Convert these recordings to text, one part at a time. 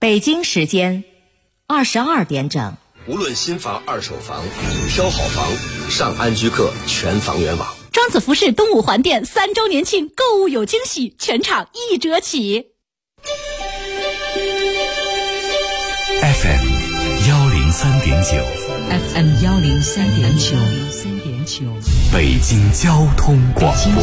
北京时间22点整。 无论新房、二手房，挑好房，上安居客全房源网。 庄子服饰东五环店3周年庆，购物有惊喜，全场1折起。 FM 103.9 FM 103.9 北京交通广播。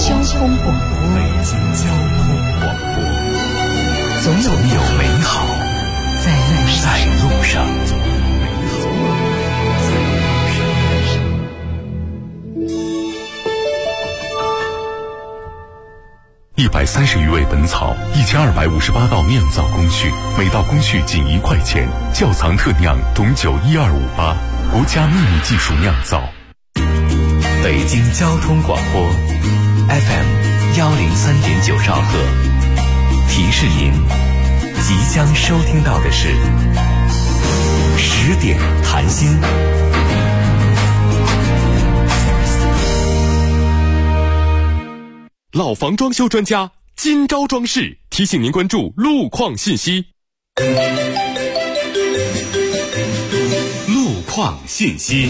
总有美好在路上。130余味本草，1258道酿造工序，每道工序仅1块钱。窖藏特酿董酒12588，国家秘密技术酿造。北京交通广播 FM 103.9兆赫，提示您即将收听到的是10点谈心。 老房装修专家金招装饰提醒您关注路况信息。 路况信息。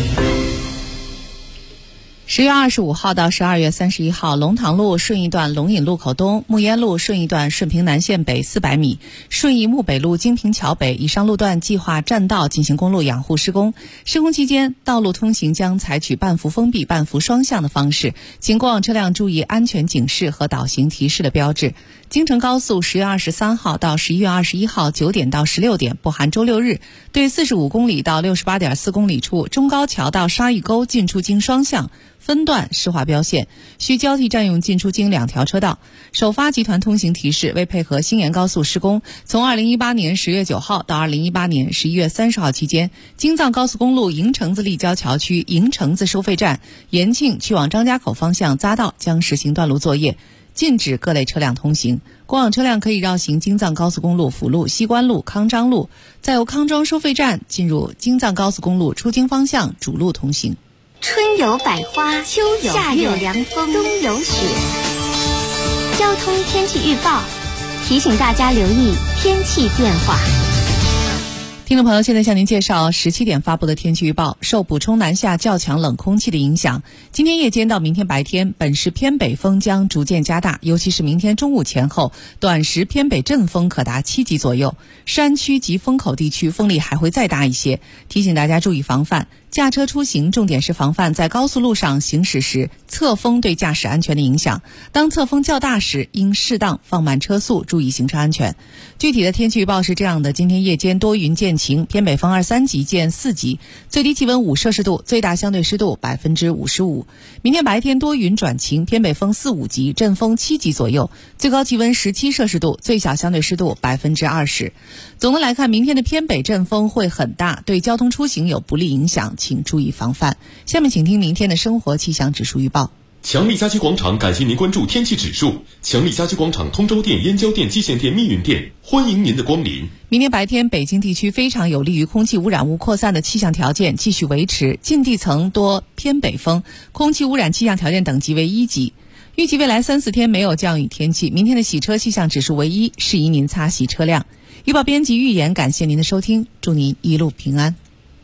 10月25号到12月31号，龙塘路顺义段龙引路口东、木烟路顺义段顺平南线北400米，顺义木北路金平桥北以上路段计划占道进行公路养护施工。施工期间，道路通行将采取半幅封闭、半幅双向的方式，请过往车辆注意安全警示和导行提示的标志。京承高速10月23号到11月21号9点到16点，不含周六日，对45公里到68.4公里处中高桥到沙峪沟进出京双向分段施划标线，需交替占用进出京2条车道。首发集团通行提示，为配合新延高速施工，从2018年10月9号到2018年11月30号期间，京藏高速公路营城子立交桥区营城子收费站、延庆去往张家口方向匝道将实行断路作业，禁止各类车辆通行。过往车辆可以绕行京藏高速公路辅路、西关路、康庄路，再由康庄收费站进入京藏高速公路出京方向主路通行。 春有百花，秋有夏有凉风，冬有雪。交通天气预报提醒大家留意天气变化。 听众朋友，现在向您介绍17点发布的天气预报。受补充南下较强冷空气的影响，今天夜间到明天白天，本市偏北风将逐渐加大，尤其是明天中午前后，短时偏北阵风可达7级左右，山区及风口地区风力还会再大一些，提醒大家注意防范。驾车出行重点是防范在高速路上行驶时侧风对驾驶安全的影响，当侧风较大时应适当放慢车速，注意行车安全。具体的天气预报是这样的：今天夜间多云见晴，偏北风23级见4级，最低气温5摄氏度，最大相对湿度55%。明天白天多云转晴，偏北风4、5级，阵风7级左右，最高气温17摄氏度，最小相对湿度20%。总的来看，明天的偏北阵风会很大，对交通出行有不利影响，请注意防范。下面请听明天的生活气象指数预报。 强力家居广场感谢您关注天气指数。强力家居广场通州店、燕郊店、蓟县店、密云店欢迎您的光临。 明天白天，北京地区非常有利于空气污染物扩散的气象条件继续维持，近地层多偏北风，空气污染气象条件等级为1级。预计未来3、4天没有降雨天气，明天的洗车气象指数为1，适宜您擦洗车辆。预报编辑预言，感谢您的收听，祝您一路平安。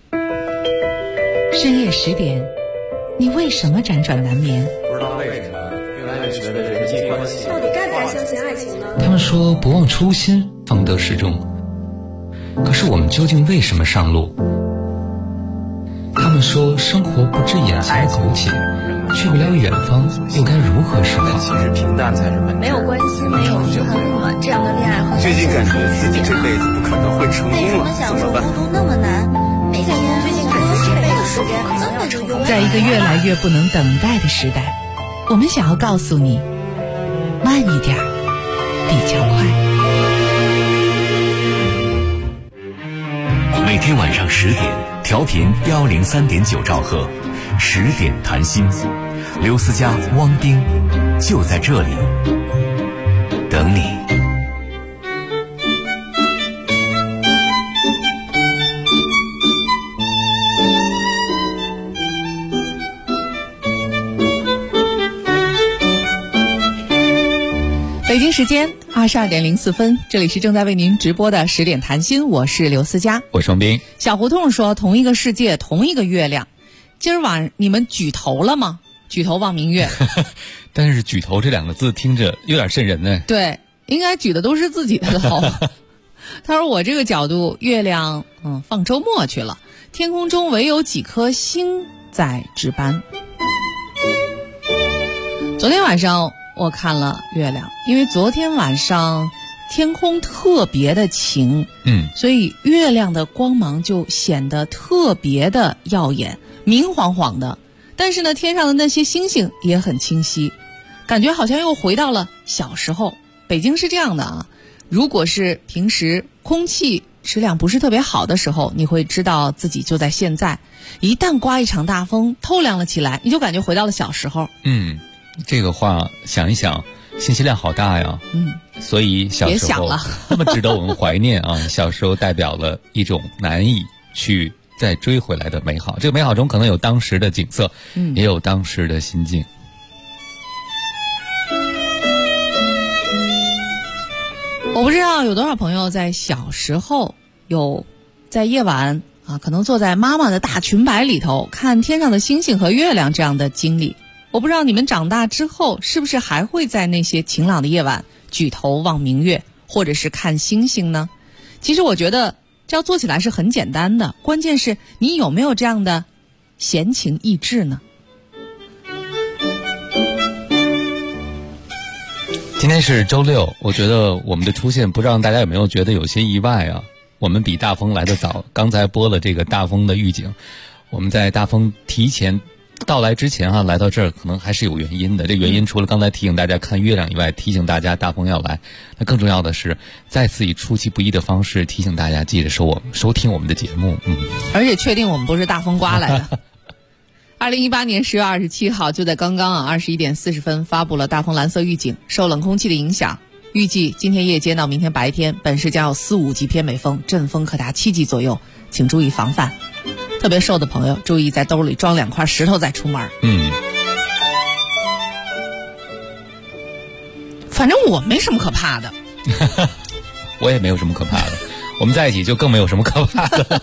深夜10点，你为什么辗转难眠？ 不知道为什么越来越觉得人际关系到底该不该相信爱情呢？ 他们说不忘初心，方得始终。可是我们究竟为什么上路？他们说生活不止眼前的苟且，去不了远方，又该如何是好？ 其实平淡才是本质。 没有关系，没有嘘寒问暖，这样的恋爱和最近感觉自己这辈子不可能会成功了，怎么办？ 孤独那么难，每天最近感觉这辈子时间可能要成功。 在一个越来越不能等待的时代，我们想要告诉你，慢一点，比较快。 每天晚上10点，调频103.9兆赫，10点谈心。刘思佳、汪丁就在这里等你。 北京时间22:04，这里是正在为您直播的10点谈心，我是刘思佳， 我是王斌。 小胡同说，同一个世界，同一个月亮，今儿晚你们举头了吗？举头望明月。 但是举头这2个字听着有点瘆人呢。 对，应该举的都是自己的头。他说我这个角度，月亮放周末去了，天空中唯有几颗星在值班。昨天晚上我看了月亮，因为昨天晚上天空特别的晴，所以月亮的光芒就显得特别的耀眼，明晃晃的。但是呢，天上的那些星星也很清晰，感觉好像又回到了小时候。北京是这样的啊，如果是平时空气质量不是特别好的时候，你会知道自己就在现在。一旦刮一场大风，透亮了起来，你就感觉回到了小时候。 这个话想一想，信息量好大呀。所以小时候那么值得我们怀念啊。小时候代表了一种难以去再追回来的美好，这个美好中可能有当时的景色，也有当时的心境。 我不知道有多少朋友在小时候有在夜晚可能坐在妈妈的大裙摆里头看天上的星星和月亮这样的经历。我不知道你们长大之后是不是还会在那些晴朗的夜晚举头望明月，或者是看星星呢？其实我觉得这要做起来是很简单的，关键是你有没有这样的闲情逸致呢？ 今天是周六，我觉得我们的出现不知道大家有没有觉得有些意外啊？我们比大风来得早，刚才播了这个大风的预警，我们在大风提前到来之前来到这儿可能还是有原因的。这原因除了刚才提醒大家看月亮以外，提醒大家大风要来，那更重要的是再次以出其不意的方式提醒大家记着收听我们的节目。 而且确定我们不是大风刮来的。2018年10月27号，就在刚刚21:40发布了大风蓝色预警。受冷空气的影响，预计今天夜间到明天白天，本市将有4、5级偏北风，阵风可达7级左右，请注意防范。特别瘦的朋友注意在兜里装2块石头再出门。反正我没什么可怕的。 我也没有什么可怕的，我们在一起就更没有什么可怕的。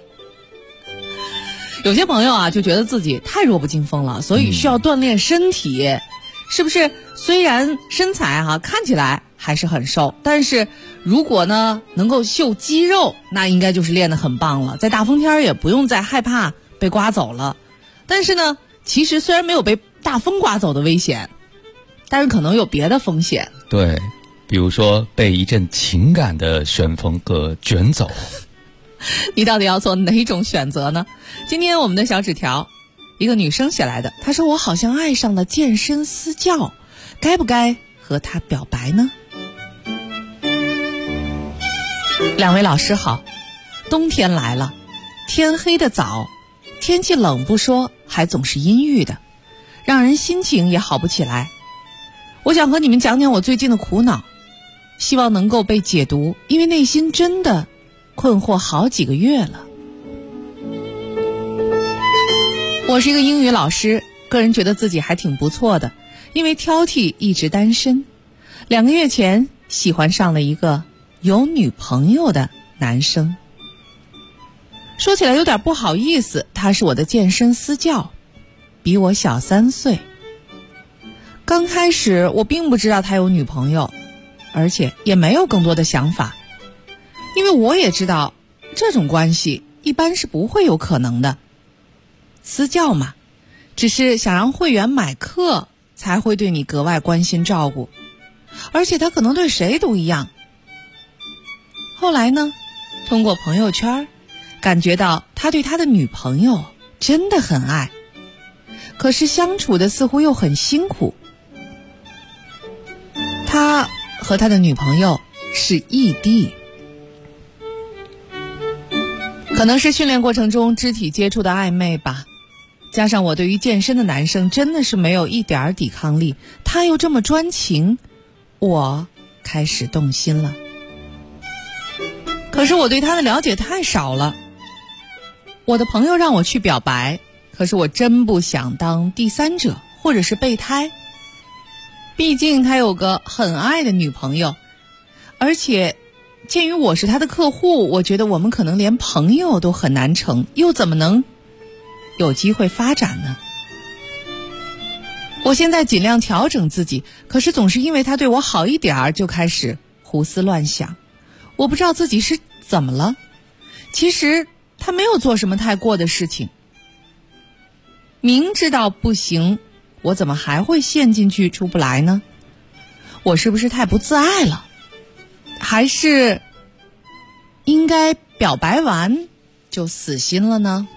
有些朋友就觉得自己太弱不禁风了，所以需要锻炼身体，是不是？虽然身材看起来还是很瘦，但是如果呢能够秀肌肉，那应该就是练得很棒了，在大风天也不用再害怕被刮走了。但是呢，其实虽然没有被大风刮走的危险，但是可能有别的风险。 对，比如说被一阵情感的旋风给卷走。 你到底要做哪种选择呢？今天我们的小纸条，一个女生写来的，她说我好像爱上了健身私教，该不该和他表白呢？2位老师好，冬天来了，天黑的早，天气冷不说，还总是阴郁的，让人心情也好不起来。我想和你们讲讲我最近的苦恼，希望能够被解读，因为内心真的困惑好几个月了。我是一个英语老师，个人觉得自己还挺不错的，因为挑剔一直单身。2个月前喜欢上了一个有女朋友的男生。说起来有点不好意思，他是我的健身私教，比我小3岁。刚开始我并不知道他有女朋友，而且也没有更多的想法，因为我也知道这种关系一般是不会有可能的。私教嘛，只是想让会员买课才会对你格外关心照顾，而且他可能对谁都一样。后来呢，通过朋友圈感觉到他对他的女朋友真的很爱，可是相处的似乎又很辛苦。他和他的女朋友是异地，可能是训练过程中肢体接触的暧昧吧，加上我对于健身的男生真的是没有一点抵抗力，他又这么专情，我开始动心了。可是我对他的了解太少了，我的朋友让我去表白，可是我真不想当第三者或者是备胎。 毕竟他有个很爱的女朋友，而且鉴于我是他的客户，我觉得我们可能连朋友都很难成，又怎么能有机会发展呢？我现在尽量调整自己，可是总是因为他对我好一点就开始胡思乱想。我不知道自己是怎么了，其实他没有做什么太过的事情，明知道不行，我怎么还会陷进去出不来呢？我是不是太不自爱了？还是应该表白完就死心了呢？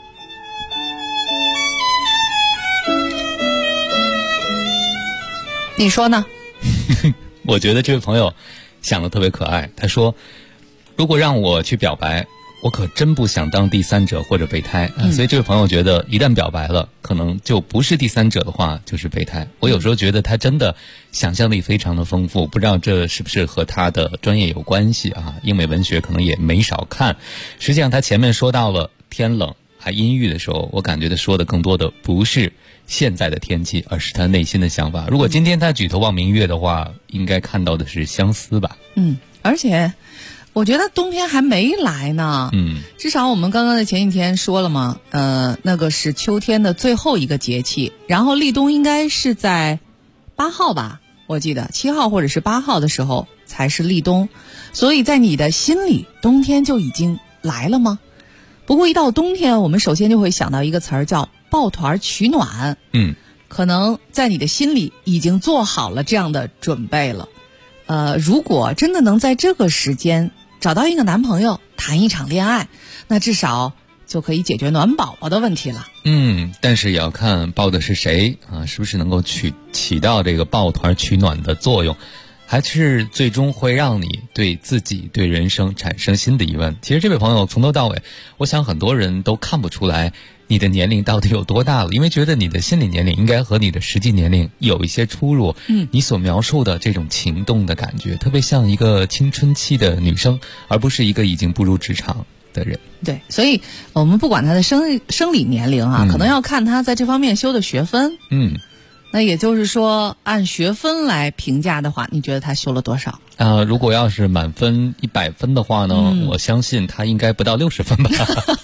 你说呢？ 我觉得这位朋友想的特别可爱。他说，如果让我去表白，我可真不想当第三者或者备胎。所以这位朋友觉得一旦表白了，可能就不是第三者的话就是备胎。我有时候觉得他真的想象力非常的丰富，不知道这是不是和他的专业有关系啊？英美文学可能也没少看。实际上他前面说到了天冷还阴郁的时候，我感觉他说的更多的不是现在的天气，而是他内心的想法。如果今天他举头望明月的话，应该看到的是相思吧。 而且我觉得冬天还没来呢。至少我们刚刚在前几天说了嘛，那个是秋天的最后一个节气，然后立冬应该是在8号吧，我记得7号或者是8号的时候才是立冬。所以在你的心里，冬天就已经来了吗？不过一到冬天，我们首先就会想到一个词儿叫抱团取暖。可能在你的心里已经做好了这样的准备了。如果真的能在这个时间找到一个男朋友，谈一场恋爱，那至少就可以解决暖宝宝的问题了。 但是也要看抱的是谁啊，是不是能够起到这个抱团取暖的作用，还是最终会让你对自己对人生产生新的疑问。其实这位朋友从头到尾，我想很多人都看不出来你的年龄到底有多大了，因为觉得你的心理年龄应该和你的实际年龄有一些出入。你所描述的这种情动的感觉，特别像一个青春期的女生，而不是一个已经步入职场的人。 对，所以我们不管他的生理年龄啊，可能要看他在这方面修的学分。那也就是说，按学分来评价的话，你觉得他修了多少？ 如果要是满分100分的话呢，我相信他应该不到60分吧。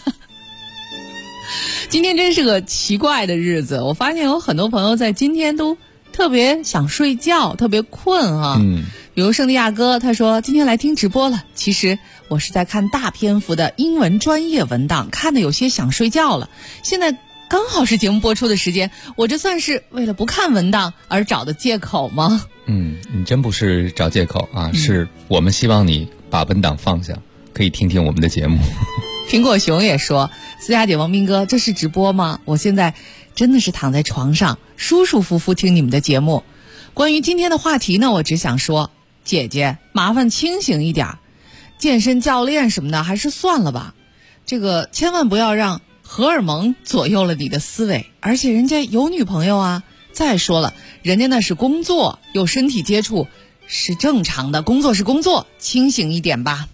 今天真是个奇怪的日子，我发现有很多朋友在今天都特别想睡觉，特别困啊。比如圣地亚哥，他说今天来听直播了，其实我是在看大篇幅的英文专业文档，看得有些想睡觉了。现在刚好是节目播出的时间，我这算是为了不看文档而找的借口吗？ 你真不是找借口啊，是我们希望你把文档放下，可以听听我们的节目。 苹果熊也说，思佳姐、王斌哥，这是直播吗？我现在真的是躺在床上舒舒服服听你们的节目。关于今天的话题呢，我只想说，姐姐麻烦清醒一点，健身教练什么的还是算了吧，这个千万不要让荷尔蒙左右了你的思维，而且人家有女朋友啊。再说了，人家那是工作，有身体接触是正常的，工作是工作，清醒一点吧。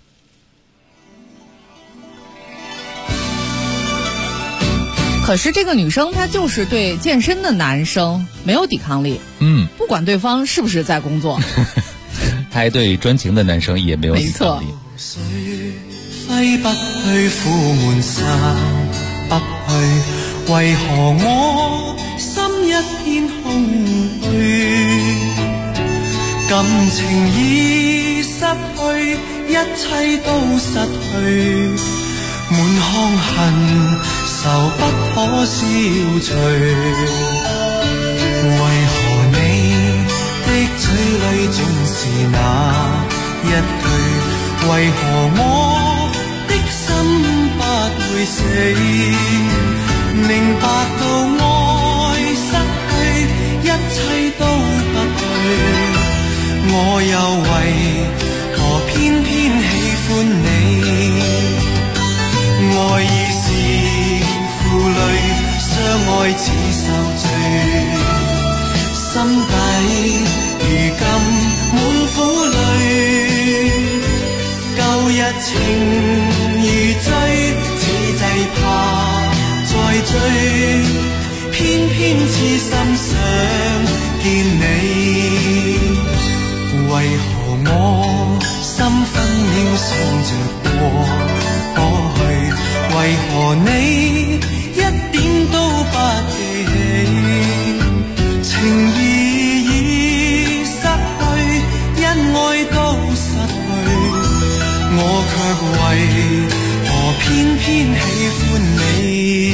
可是这个女生她就是对健身的男生没有抵抗力，不管对方是不是在工作。 她还对专情的男生也没有抵抗力。 挥不去，苦闷散不去，为何我心一片空虚？感情已失去，一切都失去，满腔恨愁不可消除。为何你的嘴里總是那一句？為何我的心不會死？明白到愛失去，一切都不對，我又為何偏偏喜歡你？愛已是負累，相愛似受罪，心底如今滿苦淚。舊日情如醉，此際怕再追，偏偏痴心想見你，為何我心分秒想着過去，為何你一點都不記起，情意已失去，恩愛都失去，我卻為何偏偏喜歡你。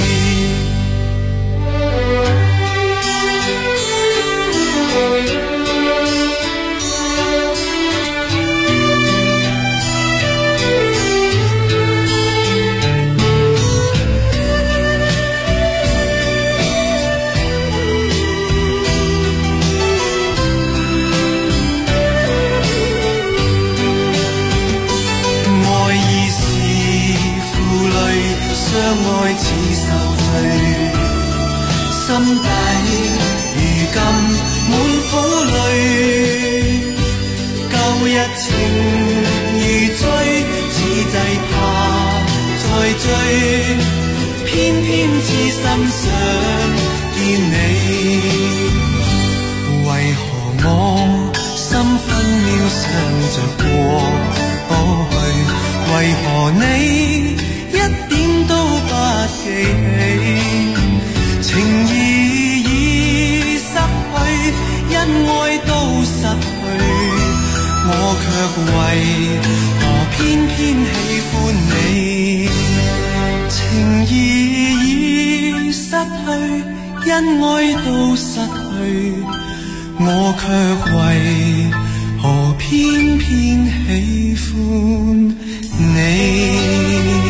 相愛似受罪，心底如今滿苦淚，舊日情如醉，只制怕再追，偏偏痴心想見你，為何我心分秒想着過去，為何你一點都不記起，情意已失去，恩愛都失去，我卻為何偏偏喜歡你，情意已失去，恩愛都失去，我卻為何偏偏喜歡你。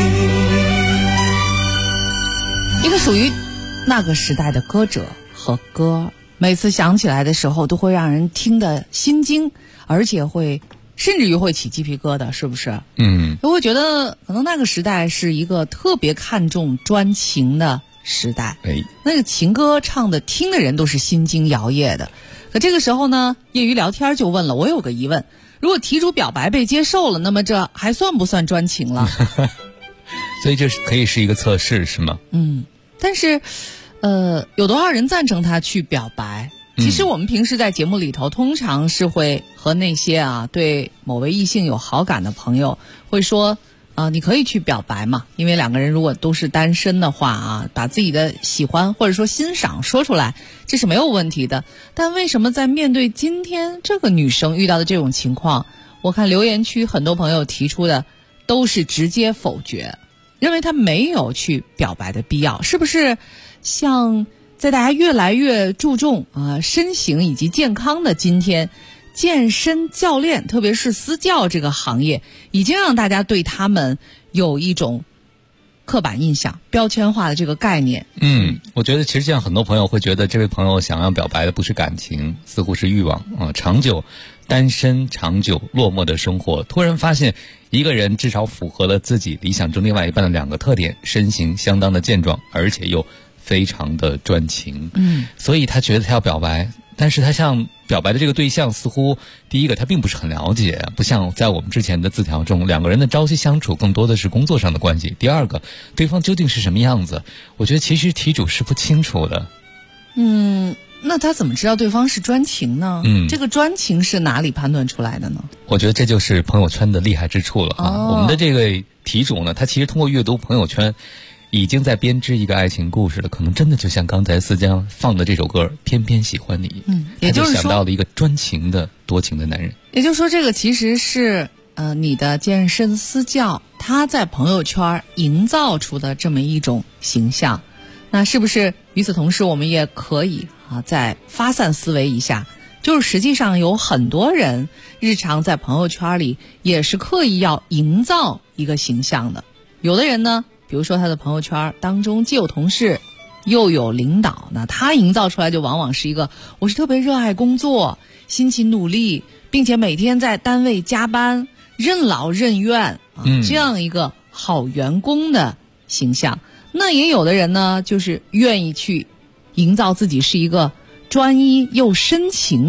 一个属于那个时代的歌者和歌，每次想起来的时候都会让人听得心惊，而且甚至于会起鸡皮疙瘩，是不是？我会觉得可能那个时代是一个特别看重专情的时代，那个情歌唱的听的人都是心惊摇曳的。可这个时候呢，业余聊天就问了，我有个疑问，如果题主表白被接受了，那么这还算不算专情了？ 所以这可以是一个测试，是吗？ 但是有多少人赞成他去表白？其实我们平时在节目里头通常是会和那些对某位异性有好感的朋友会说你可以去表白嘛，因为两个人如果都是单身的话把自己的喜欢或者说欣赏说出来，这是没有问题的。但为什么在面对今天这个女生遇到的这种情况，我看留言区很多朋友提出的都是直接否决，认为她没有去表白的必要？是不是像在大家越来越注重身形以及健康的今天，健身教练特别是私教这个行业已经让大家对他们有一种刻板印象、标签化的这个概念？ 我觉得其实这样很多朋友会觉得这位朋友想要表白的不是感情，似乎是欲望长久单身、长久落寞的生活，突然发现一个人至少符合了自己理想中另外一半的两个特点，身形相当的健壮，而且又非常的专情。所以他觉得他要表白，但是他向表白的这个对象似乎第一个他并不是很了解，不像在我们之前的字条中两个人的朝夕相处更多的是工作上的关系。第二个，对方究竟是什么样子，我觉得其实题主是不清楚的。 那他怎么知道对方是专情呢？这个专情是哪里判断出来的呢？ 我觉得这就是朋友圈的厉害之处了我们的这个题主呢，他其实通过阅读朋友圈已经在编织一个爱情故事了，可能真的就像刚才思江放的这首歌《偏偏喜欢你》， 也就是说他就想到了一个专情的多情的男人。 也就是说，这个其实是你的健身私教他在朋友圈营造出的这么一种形象。那是不是与此同时，我们也可以再发散思维一下，就是实际上有很多人日常在朋友圈里也是刻意要营造一个形象的。有的人呢，比如说他的朋友圈当中既有同事又有领导，那他营造出来就往往是一个我是特别热爱工作、辛勤努力，并且每天在单位加班、任劳任怨这样一个好员工的形象。那也有的人呢，就是愿意去营造自己是一个专一又深情的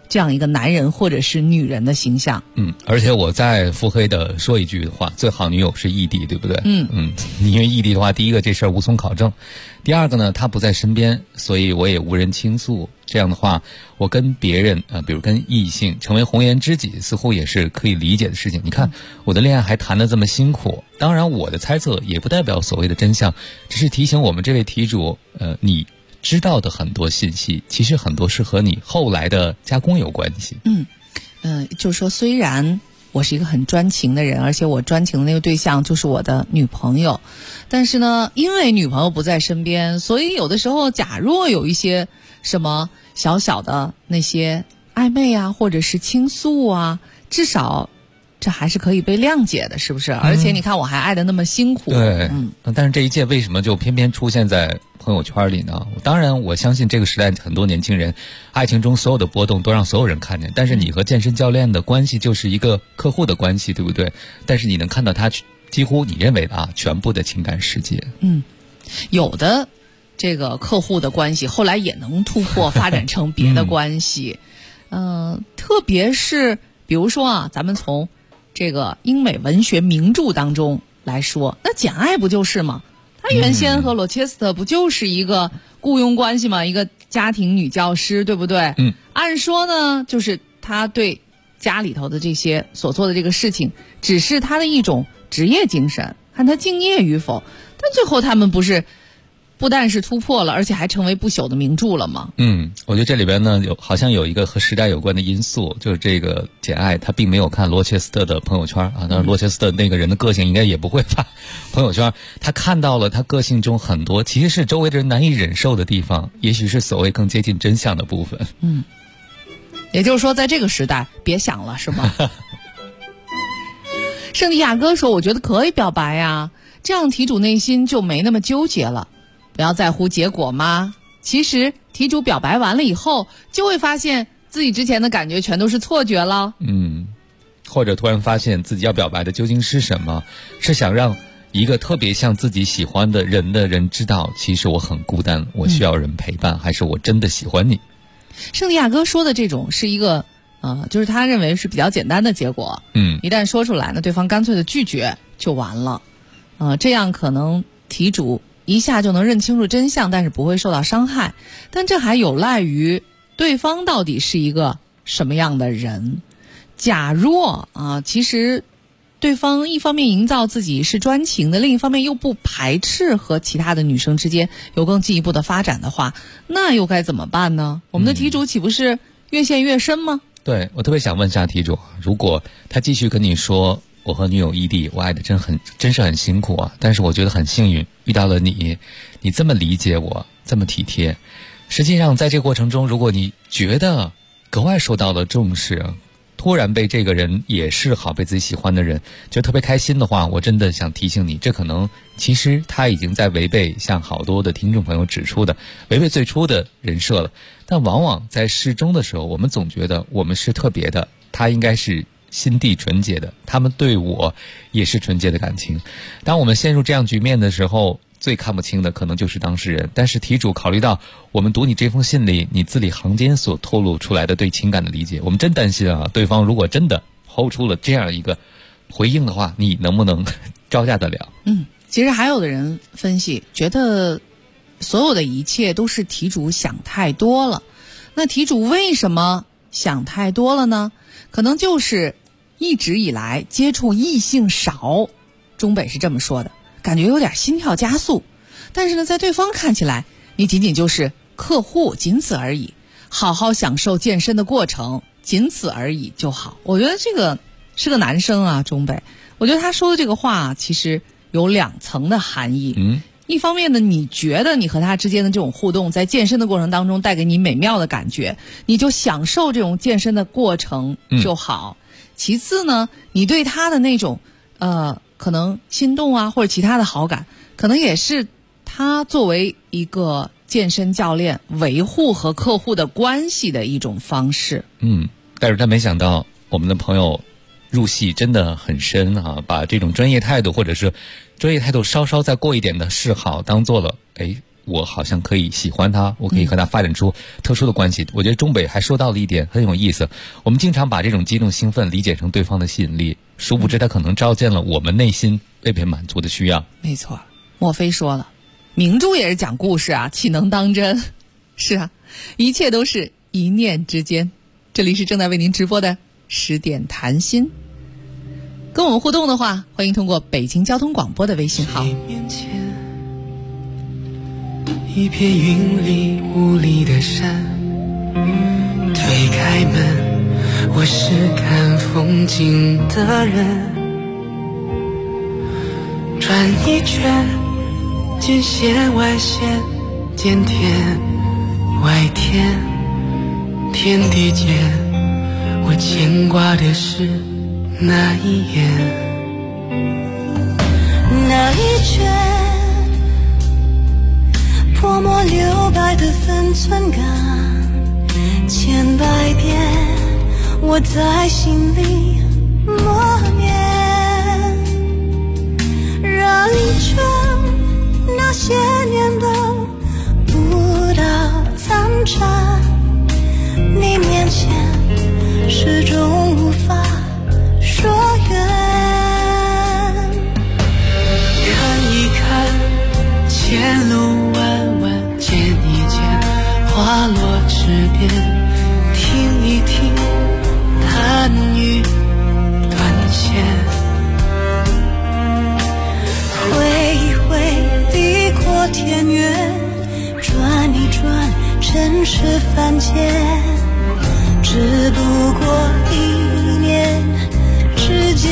这样一个男人或者是女人的形象。 而且我再腹黑的说一句的话，最好女友是异地，对不对？因为异地的话，第一个这事儿无从考证，第二个呢，他不在身边，所以我也无人倾诉。这样的话，我跟别人比如跟异性成为红颜知己，似乎也是可以理解的事情。你看我的恋爱还谈得这么辛苦，当然我的猜测也不代表所谓的真相，只是提醒我们这位题主，你知道的很多信息，其实很多是和你后来的加工有关系。 就是说，虽然我是一个很专情的人，而且我专情的那个对象就是我的女朋友，但是呢，因为女朋友不在身边，所以有的时候假若有一些什么小小的那些暧昧啊，或者是倾诉啊，至少这还是可以被谅解的，是不是？而且你看我还爱得那么辛苦。 对，但是这一切为什么就偏偏出现在朋友圈里呢？当然我相信这个时代很多年轻人爱情中所有的波动都让所有人看见，但是你和健身教练的关系就是一个客户的关系，对不对？但是你能看到他几乎你认为的全部的情感世界。 有的这个客户的关系后来也能突破发展成别的关系。特别是比如说咱们从这个英美文学名著当中来说，那简爱不就是吗？他原先和罗切斯特不就是一个雇佣关系吗？一个家庭女教师，对不对？按说呢，就是他对家里头的这些所做的这个事情，只是他的一种职业精神，看他敬业与否。但最后他们不但是突破了，而且还成为不朽的名著了吗？ 我觉得这里边呢好像有一个和时代有关的因素，就是这个简爱她并没有看罗切斯特的朋友圈当然罗切斯特那个人的个性应该也不会发朋友圈，他看到了他个性中很多其实是周围的人难以忍受的地方，也许是所谓更接近真相的部分。 也就是说在这个时代别想了，是吗？圣地亚哥说我觉得可以表白呀，这样题主内心就没那么纠结了，不要在乎结果吗？其实题主表白完了以后就会发现自己之前的感觉全都是错觉了。 或者突然发现自己要表白的究竟是什么，是想让一个特别像自己喜欢的人知道其实我很孤单，我需要人陪伴，还是我真的喜欢你。 圣地亚哥说的这种是一个就是他认为是比较简单的结果。一旦说出来呢，对方干脆的拒绝就完了。这样可能题主一下就能认清楚真相，但是不会受到伤害。但这还有赖于对方到底是一个什么样的人。假若其实对方一方面营造自己是专情的，另一方面又不排斥和其他的女生之间有更进一步的发展的话，那又该怎么办呢？我们的题主岂不是越陷越深吗？ 对，我特别想问一下题主，如果他继续跟你说我和女友异地，我爱的真是很辛苦但是我觉得很幸运遇到了你这么理解我，这么体贴。实际上在这个过程中，如果你觉得格外受到了重视，突然被这个人也是好被自己喜欢的人觉得特别开心的话，我真的想提醒你，这可能其实他已经在违背像好多的听众朋友指出的违背最初的人设了。但往往在适中的时候，我们总觉得我们是特别的，他应该是心地纯洁的，他们对我也是纯洁的感情。当我们陷入这样局面的时候，最看不清的可能就是当事人。但是题主考虑到我们读你这封信里你字里行间所透露出来的对情感的理解，我们真担心对方如果真的抛出了这样一个回应的话，你能不能招架得了？ 其实还有的人分析觉得所有的一切都是题主想太多了。那题主为什么想太多了呢？可能就是一直以来接触异性少，中北是这么说的，感觉有点心跳加速。但是呢，在对方看起来你仅仅就是客户，仅此而已，好好享受健身的过程，仅此而已就好。我觉得这个是个男生中北，我觉得他说的这个话其实有两层的含义。一方面呢，你觉得你和他之间的这种互动在健身的过程当中带给你美妙的感觉，你就享受这种健身的过程就好。其次呢，你对他的那种可能心动或者其他的好感，可能也是他作为一个健身教练维护和客户的关系的一种方式。 但是他没想到我们的朋友入戏真的很深把这种专业态度或者是专业态度稍稍再过一点的示好当做了我好像可以喜欢他，我可以和他发展出特殊的关系。我觉得钟北还说到了一点很有意思，我们经常把这种激动兴奋理解成对方的吸引力，殊不知他可能照见了我们内心未被满足的需要。 没错，莫非说了，明珠也是讲故事啊，岂能当真？是啊，一切都是一念之间。这里是正在为您直播的10点谈心，跟我们互动的话，欢迎通过北京交通广播的微信号。 一片云里雾里的山，推开门，我是看风景的人，转一圈，见线外线，见天外天，天地间我牵挂的是那一眼，那一圈泼墨留白的分寸感，千百遍我在心里默念，绕一圈那些年的舞蹈残渣，你面前始终无法说远，看一看前路弯弯，见一见花落池边，听一听弹语断线，挥一挥地阔天远，转一转尘世凡间，只不过一念之间。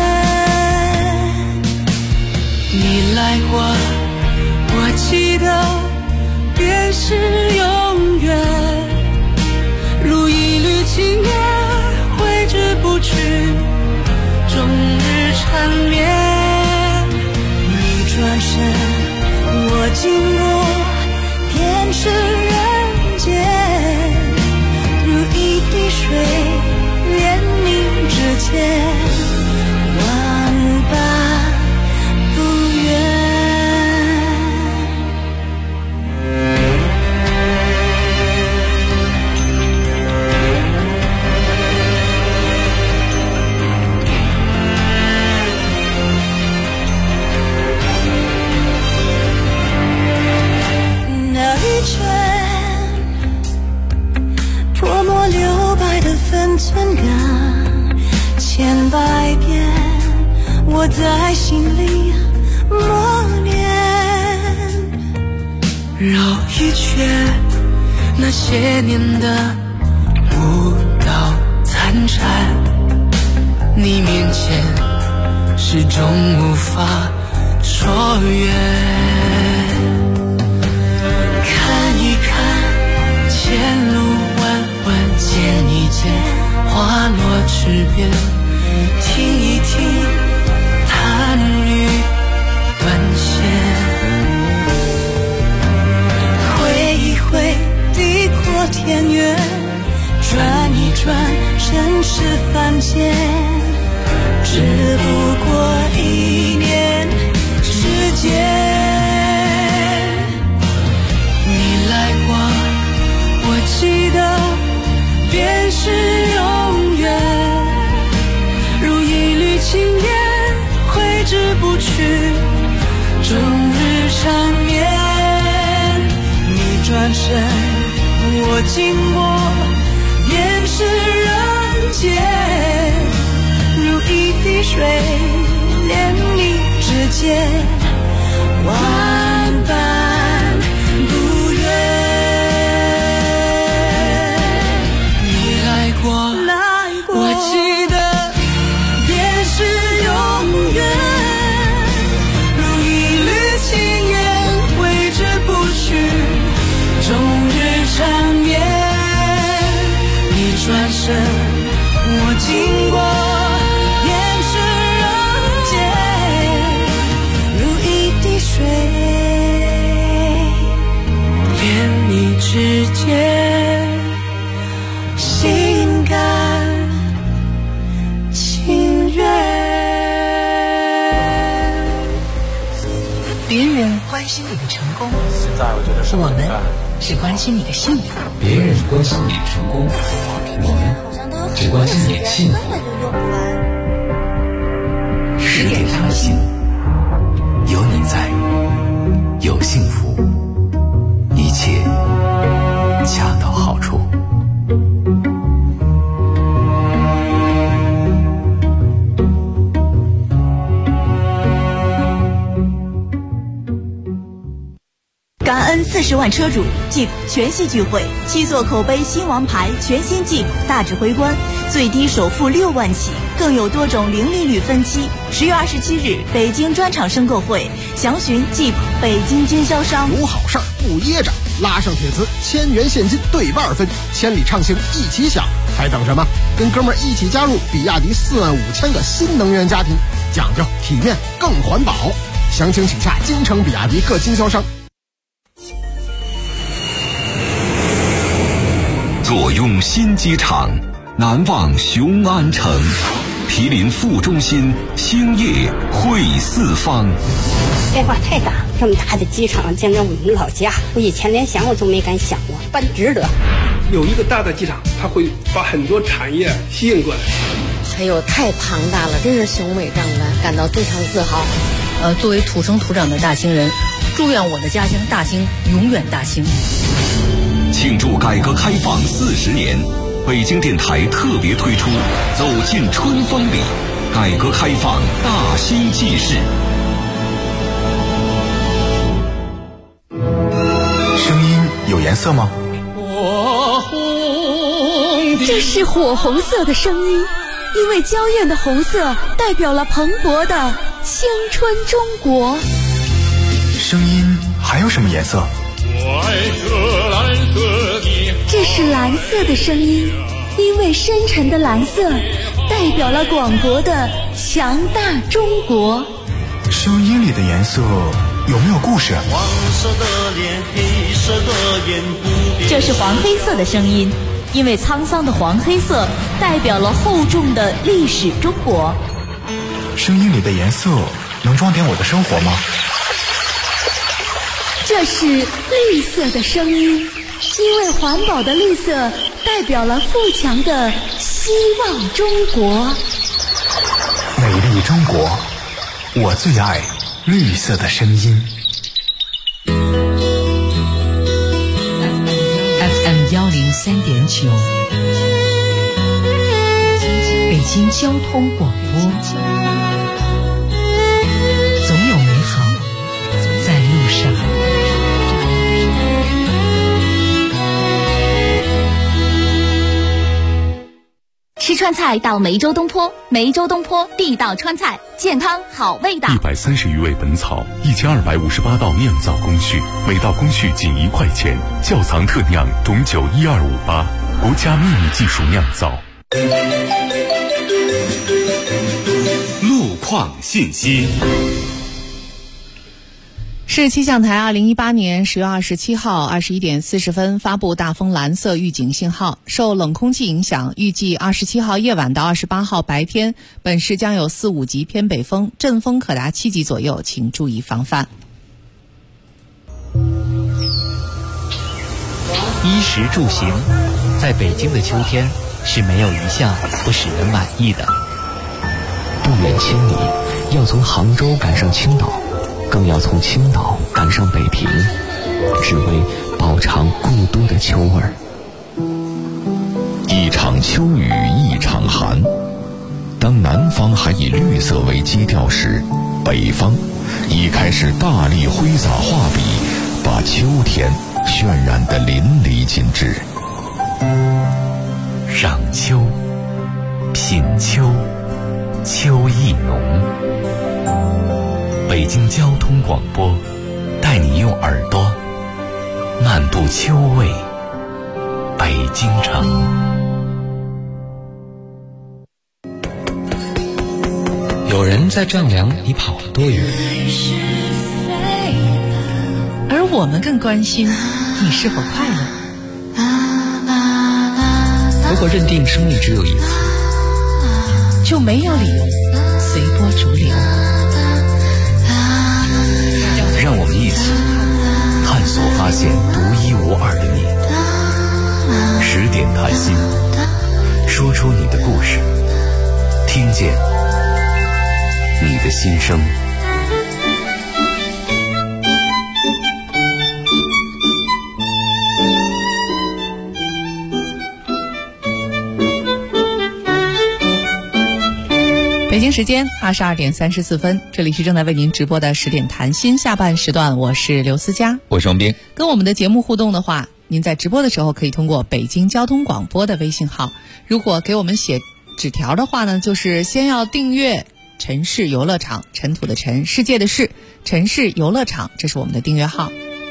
你来过，我记得便是永远，如一缕青烟挥之不去，终日缠绵。你转身，我经过便是人间，如一滴水连你指尖，万般不愿。那一圈泼墨留白的分寸感，千百遍我在心里默念，绕一圈那些年的舞蹈残蝉，你面前始终无法说远，看一看前路弯弯，见一见花落池边，听一听弹语断线，挥一挥地阔天远，转一转尘世凡间，只不过一念之间。你来过，我记得便是永远，如一缕青烟挥之不去，终日缠绵。你转身，我经过便是人间，如一滴水连你指尖，万般不愿。你来过，我记得便是永远，如一缕青烟挥之不去，终日缠绵。你转身，我经过便是人间，如一滴水连你指尖，心甘情愿。 别人欢关心你的成功， 现在我觉得我们只关心你的幸福。 别人关心你成功，我们只关心你的幸福。 10点上的心，有你在，有幸福，一切恰到好处。 感恩40万车主 ，Jeep 全系聚会，7座口碑新王牌全新 Jeep 大指挥官，最低首付6万起，更有多种零利率分期。10月27日，北京专场申购会，详询 Jeep 北京经销商。 有好事儿不噎着，拉上铁磁，1000元现金对半分，千里畅行一起享，还等什么？跟哥们儿一起加入比亚迪45000个新能源家庭，讲究体面更环保。详情请洽京城比亚迪各经销商。 坐拥新机场，难忘雄安城，毗邻副中心，星夜会四方。 变化太大，这么大的机场建在我们老家，我以前连想我都没敢想过，办值得。 有一个大的机场，它会把很多产业吸引过来。 还有太庞大了，真是雄伟壮观，感到非常自豪。作为土生土长的大兴人，祝愿我的家乡大兴永远大兴。 庆祝改革开放40年，北京电台特别推出《走进春风里》，改革开放大兴纪事。 声音有颜色吗？ 这是火红色的声音，因为娇艳的红色代表了蓬勃的青春中国。 声音还有什么颜色？ 这是蓝色的声音，因为深沉的蓝色代表了广博的强大中国。 声音里的颜色有没有故事？ 黄色的脸，黑色的眼， 这是黄黑色的声音，因为沧桑的黄黑色代表了厚重的历史中国。 声音里的颜色能装点我的生活吗？ 这是绿色的声音，因为环保的绿色代表了富强的希望中国。 美丽中国，我最爱绿色的声音。 FM 103.9，北京交通广播，总有美好在路上。 吃川菜到梅州东坡，梅州东坡地道川菜，健康好味道。 130余味本草，1258道酿造工序，每道工序仅1块钱，窖藏特酿种酒12588，国家秘密技术酿造。 路况信息。 市气象台2018年10月27号21点40分发布大风蓝色预警信号，受冷空气影响，预计27号夜晚到28号白天，本市将有4、5级偏北风，阵风可达7级左右，请注意防范。 衣食住行，在北京的秋天是没有一项不使人满意的。 不远千里，要从杭州赶上青岛，更要从青岛赶上北平，只为饱尝故都的秋味儿。 一场秋雨一场寒，当南方还以绿色为基调时，北方已开始大力挥洒画笔，把秋天渲染得淋漓尽致。 赏秋，品秋，秋意浓。北京交通广播带你用耳朵漫步秋味北京城。 有人在丈量你跑了多远， 而我们更关心你是否快乐。 如果认定生命只有一次， 就没有理由随波逐流。 让我们一起发现独一无二的你。10点谈心，说出你的故事，听见你的心声。 北京时间22点34分，这里是正在为您直播的10点谈心下半时段，我是刘思佳， 我是王斌。 跟我们的节目互动的话，您在直播的时候可以通过北京交通广播的微信号，如果给我们写纸条的话呢，就是先要订阅城市游乐场，尘土的尘，世界的世，城市游乐场，这是我们的订阅号。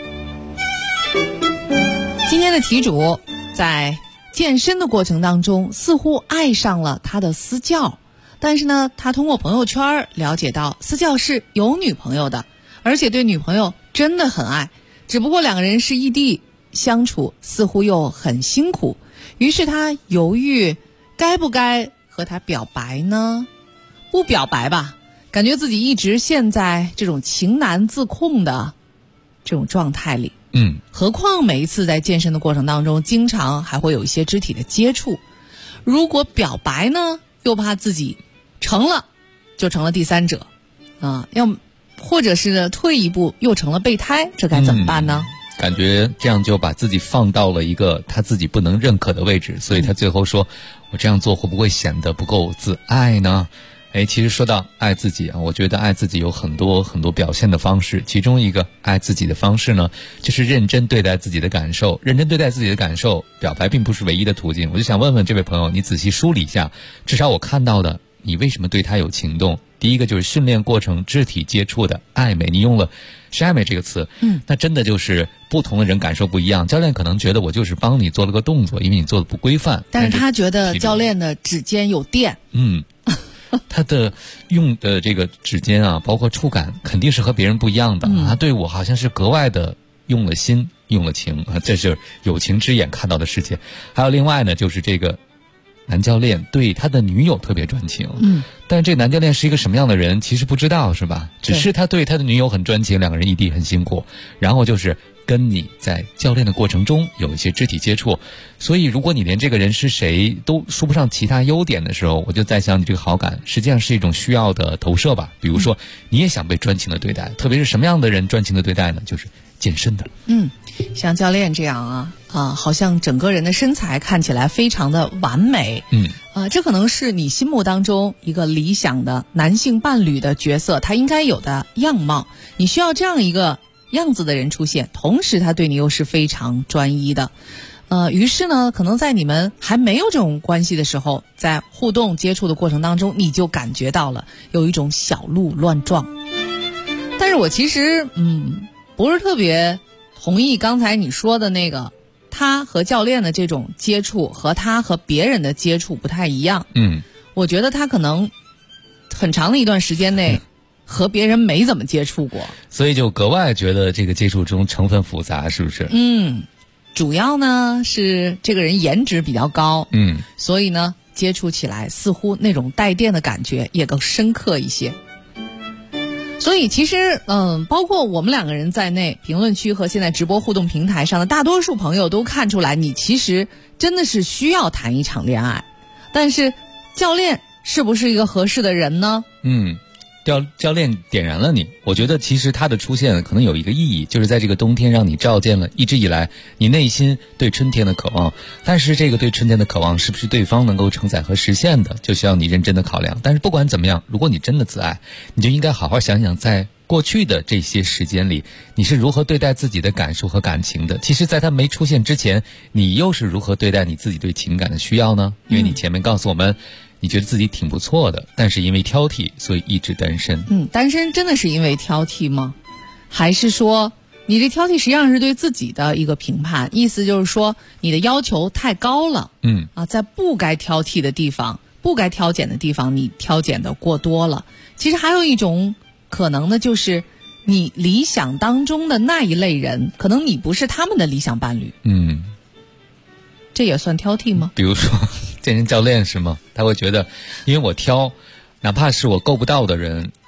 今天的题主在健身的过程当中似乎爱上了他的私教，但是呢，他通过朋友圈了解到私教是有女朋友的，而且对女朋友真的很爱，只不过两个人是异地相处，似乎又很辛苦，于是他犹豫该不该和他表白呢？不表白吧，感觉自己一直陷在这种情难自控的这种状态里。何况每一次在健身的过程当中，经常还会有一些肢体的接触。如果表白呢，又怕自己成了就成了第三者或者是退一步又成了备胎，这该怎么办呢？ 感觉这样就把自己放到了一个他自己不能认可的位置，所以他最后说我这样做会不会显得不够自爱呢？其实说到爱自己我觉得爱自己有很多很多表现的方式，其中一个爱自己的方式呢，就是认真对待自己的感受。认真对待自己的感受，表白并不是唯一的途径。我就想问问这位朋友，你仔细梳理一下，至少我看到的你为什么对他有情动。第一个就是训练过程肢体接触的暧昧，你用了是暧昧这个词，那真的就是不同的人感受不一样。教练可能觉得我就是帮你做了个动作，因为你做的不规范， 但是他觉得教练的指尖有电。 他的用的这个指尖包括触感肯定是和别人不一样的，他对我好像是格外的用了心用了情这是有情之眼看到的世界。还有另外呢，就是这个男教练对他的女友特别专情，但这男教练是一个什么样的人其实不知道，是吧？只是他对他的女友很专情，两个人异地很辛苦，然后就是跟你在教练的过程中有一些肢体接触。所以如果你连这个人是谁都说不上其他优点的时候，我就在想你这个好感实际上是一种需要的投射吧。比如说你也想被专情的对待，特别是什么样的人专情的对待呢？就是健身的。 像教练这样好像整个人的身材看起来非常的完美。这可能是你心目当中一个理想的男性伴侣的角色，他应该有的样貌。你需要这样一个样子的人出现，同时他对你又是非常专一的。于是呢，可能在你们还没有这种关系的时候，在互动接触的过程当中，你就感觉到了有一种小鹿乱撞。但是我其实不是特别同意刚才你说的那个，他和教练的这种接触和他和别人的接触不太一样。我觉得他可能很长的一段时间内和别人没怎么接触过， 所以就格外觉得这个接触中成分复杂，是不是？ 主要呢是这个人颜值比较高，所以呢接触起来似乎那种带电的感觉也更深刻一些。所以其实包括我们两个人在内，评论区和现在直播互动平台上的大多数朋友都看出来，你其实真的是需要谈一场恋爱。但是教练是不是一个合适的人呢？ 教练点燃了你，我觉得其实他的出现可能有一个意义，就是在这个冬天让你照见了一直以来你内心对春天的渴望。但是这个对春天的渴望是不是对方能够承载和实现的，就需要你认真的考量。但是不管怎么样，如果你真的自爱，你就应该好好想想，在过去的这些时间里，你是如何对待自己的感受和感情的。其实在他没出现之前，你又是如何对待你自己对情感的需要呢？因为你前面告诉我们你觉得自己挺不错的，但是因为挑剔所以一直单身。 单身真的是因为挑剔吗？还是说你这挑剔实际上是对自己的一个评判，意思就是说你的要求太高了，在不该挑剔的地方，不该挑拣的地方你挑拣的过多了。其实还有一种可能呢，就是你理想当中的那一类人，可能你不是他们的理想伴侣。这也算挑剔吗？ 比如说健身教练是吗？他会觉得因为我挑哪怕是我够不到的人，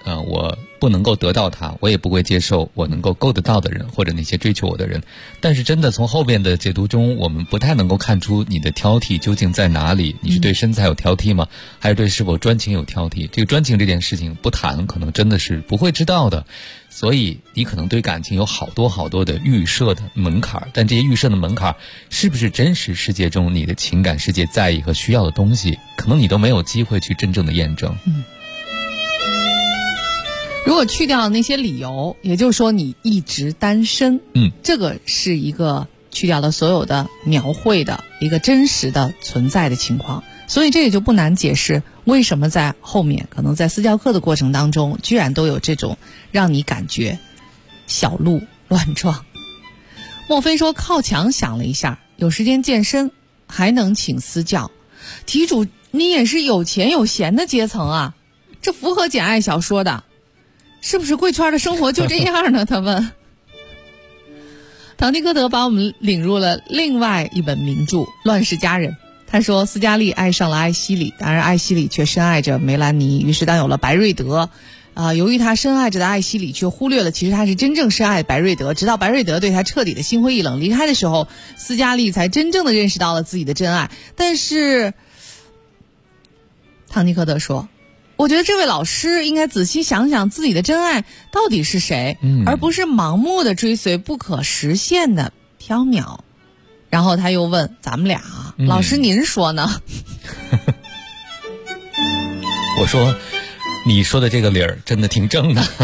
我不能够得到他，我也不会接受我能够够得到的人或者那些追求我的人。但是真的从后边的解读中，我们不太能够看出你的挑剔究竟在哪里。你是对身材有挑剔吗？还是对是否专情有挑剔？这个专情这件事情不谈，可能真的是不会知道的。所以你可能对感情有好多的预设的门槛，但这些预设的门槛是不是真实世界中你的情感世界在意和需要的东西，可能你都没有机会去真正的验证。 如果去掉那些理由，也就是说你一直单身，这个是一个去掉了所有的描绘的一个真实的存在的情况，所以这也就不难解释为什么在后面可能在私教课的过程当中，居然都有这种让你感觉小鹿乱撞。莫非说靠墙想了一下，有时间健身还能请私教，题主你也是有钱有闲的阶层啊，这符合简爱小说的，是不是贵圈的生活就这样呢？他问。唐吉诃德把我们领入了另外一本名著《乱世佳人》。他说斯嘉丽爱上了艾希里，当然艾希里却深爱着梅兰妮，于是当有了白瑞德。由于他深爱着的艾希里却忽略了其实他是真正深爱白瑞德，直到白瑞德对他彻底的心灰意冷离开的时候，斯嘉丽才真正的认识到了自己的真爱。但是唐吉诃德说，我觉得这位老师应该仔细想想自己的真爱到底是谁，而不是盲目的追随不可实现的缥缈。然后他又问咱们俩，老师您说呢？ 我说你说的这个理儿真的挺正的。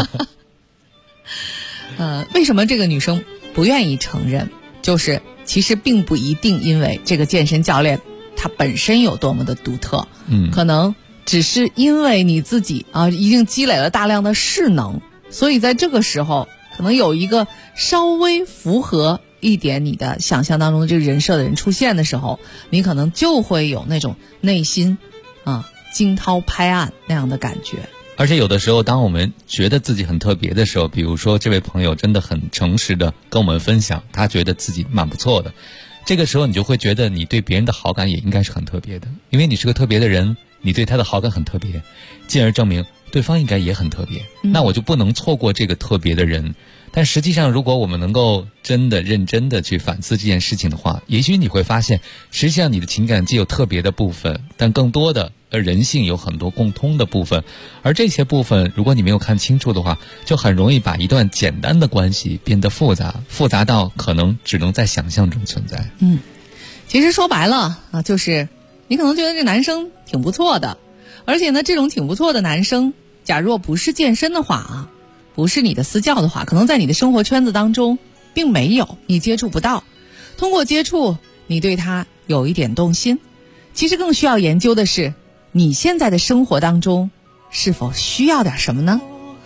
为什么这个女生不愿意承认？就是其实并不一定因为这个健身教练他本身有多么的独特，可能只是因为你自己已经积累了大量的势能，所以在这个时候可能有一个稍微符合一点你的想象当中的这个人设的人出现的时候，你可能就会有那种内心惊涛拍岸那样的感觉。 而且有的时候当我们觉得自己很特别的时候，比如说这位朋友真的很诚实的跟我们分享他觉得自己蛮不错的，这个时候你就会觉得你对别人的好感也应该是很特别的，因为你是个特别的人，你对他的好感很特别，进而证明对方应该也很特别，那我就不能错过这个特别的人。但实际上如果我们能够真的认真的去反思这件事情的话，也许你会发现实际上你的情感既有特别的部分，但更多的人性有很多共通的部分，而这些部分如果你没有看清楚的话，就很容易把一段简单的关系变得复杂到可能只能在想象中存在。 其实说白了就是你可能觉得这男生挺不错的，而且呢这种挺不错的男生，假若不是健身的话不是你的私教的话，可能在你的生活圈子当中并没有，你接触不到。通过接触你对他有一点动心，其实更需要研究的是你现在的生活当中是否需要点什么呢？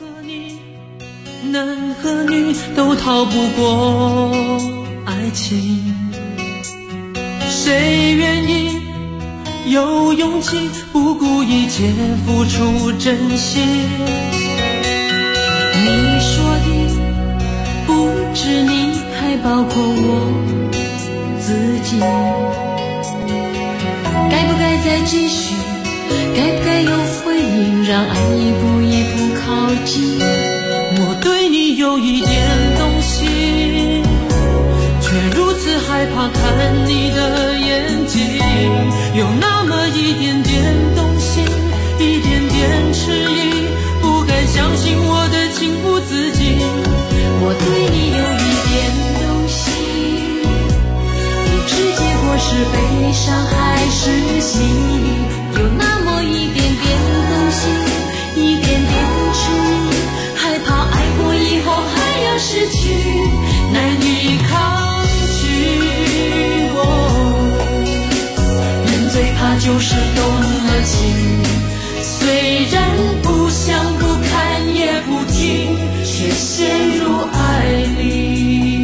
男和女都逃不过爱情，谁愿意有勇气不顾一切付出真心？你说的不止你，还包括我自己。该不该再继续？该不该有回应？让爱一步一步靠近。我对你有一点动心，却如此害怕看你的眼睛，有那么一点点动心，一点点迟疑，不敢相信我的情不自禁。我对你有一点动心，不知结果是悲伤还是喜，有那么一点点动心，一点点迟疑，害怕爱过以后还要失去，难以抗拒。人最怕就是动了情，虽然不想不看也不听，却陷入爱里。